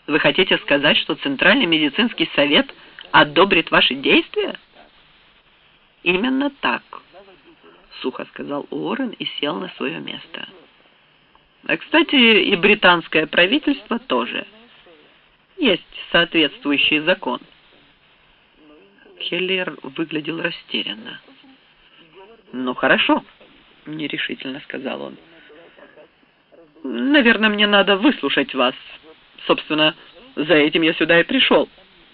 Вы хотите сказать, что Центральный медицинский совет одобрит ваши действия? Именно так, сухо сказал Уоррен и сел на свое место. А, кстати, и британское правительство тоже. Есть соответствующий закон. Хеллер выглядел растерянно. «Ну, хорошо», — нерешительно сказал он. «Наверное, мне надо выслушать вас. Собственно, за этим я сюда и пришел».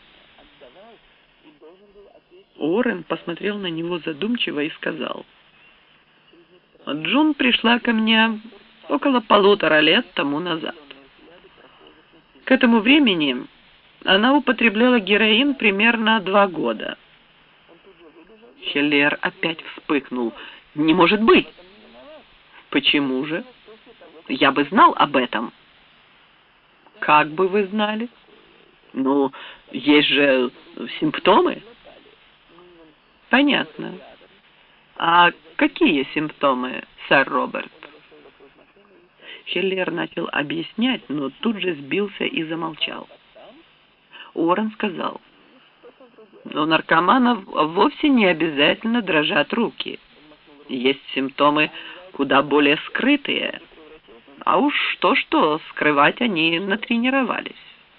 Уоррен посмотрел на него задумчиво и сказал: «Джун пришла ко мне около 1,5 лет тому назад. К этому времени она употребляла героин примерно 2 года». Хеллер опять вспыхнул. «Не может быть!» «Почему же? Я бы знал об этом». «Как бы вы знали?» «Ну, есть же симптомы». «Понятно. А какие симптомы, сэр Роберт?» Хеллер начал объяснять, но тут же сбился и замолчал. Уоррен сказал: «У наркоманов вовсе не обязательно дрожат руки. Есть симптомы куда более скрытые. А уж что-что, скрывать они натренировались.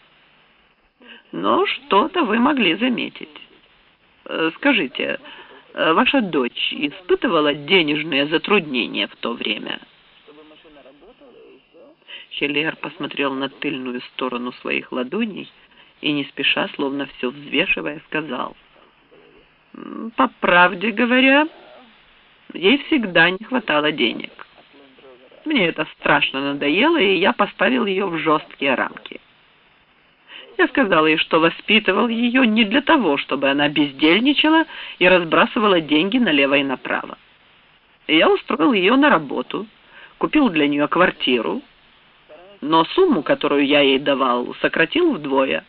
Но что-то вы могли заметить. Скажите, ваша дочь испытывала денежные затруднения в то время?» Хеллер посмотрел на тыльную сторону своих ладоней и не спеша, словно все взвешивая, сказал: «По правде говоря, ей всегда не хватало денег. Мне это страшно надоело, и я поставил ее в жесткие рамки. Я сказал ей, что воспитывал ее не для того, чтобы она бездельничала и разбрасывала деньги налево и направо. И я устроил ее на работу, купил для нее квартиру, но сумму, которую я ей давал, сократил вдвое».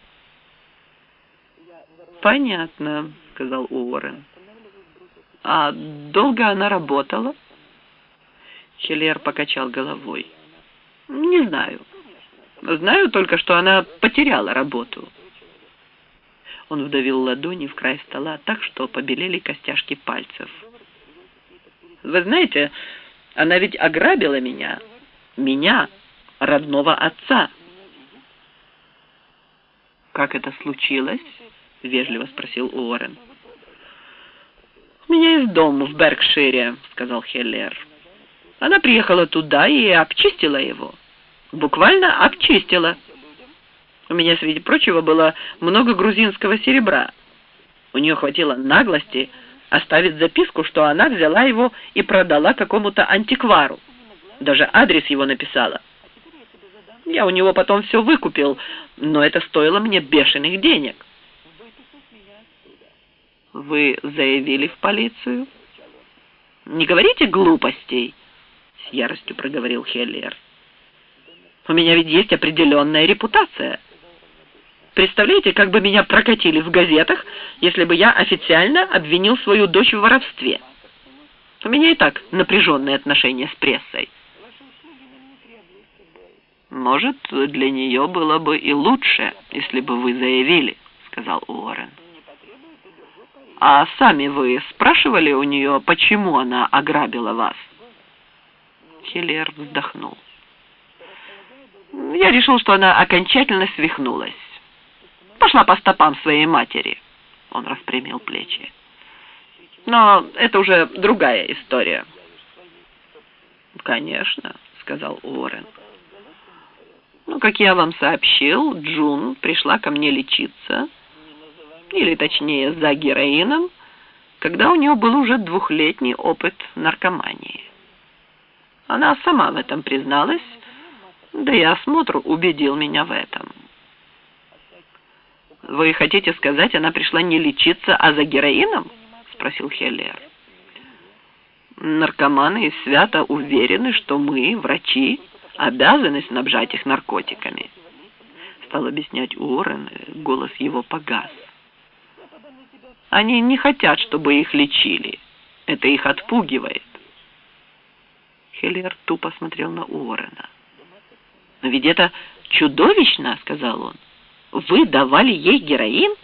«Понятно», — сказал Уоррен. «А долго она работала?» Хеллер покачал головой. «Не знаю. Знаю только, что она потеряла работу». Он вдавил ладони в край стола так, что побелели костяшки пальцев. «Вы знаете, она ведь ограбила меня, родного отца». «Как это случилось?» — вежливо спросил Уоррен. «У меня есть дом в Беркшире», — сказал Хеллер. «Она приехала туда и обчистила его. Буквально обчистила. У меня, среди прочего, было много грузинского серебра. У нее хватило наглости оставить записку, что она взяла его и продала какому-то антиквару. Даже адрес его написала. Я у него потом все выкупил, но это стоило мне бешеных денег». «Вы заявили в полицию?» «Не говорите глупостей», — с яростью проговорил Хеллер. «У меня ведь есть определенная репутация. Представляете, как бы меня прокатили в газетах, если бы я официально обвинил свою дочь в воровстве? У меня и так напряженные отношения с прессой». «Может, для нее было бы и лучше, если бы вы заявили», — сказал Уоррен. «А сами вы спрашивали у нее, почему она ограбила вас?» Хеллер вздохнул. «Я решил, что она окончательно свихнулась. Пошла по стопам своей матери». Он распрямил плечи. «Но это уже другая история». «Конечно», — сказал Уоррен. «Ну, как я вам сообщил, Джун пришла ко мне лечиться, или точнее за героином, когда у нее был уже 2-летний опыт наркомании. Она сама в этом призналась, да и осмотр убедил меня в этом». «Вы хотите сказать, она пришла не лечиться, а за героином?» — спросил Хеллер. «Наркоманы свято уверены, что мы, врачи, обязаны снабжать их наркотиками», — стал объяснять Уоррен, голос его погас. «Они не хотят, чтобы их лечили. Это их отпугивает». Хеллер тупо смотрел на Уоррена. «Но ведь это чудовищно», — сказал он. Вы давали ей героин?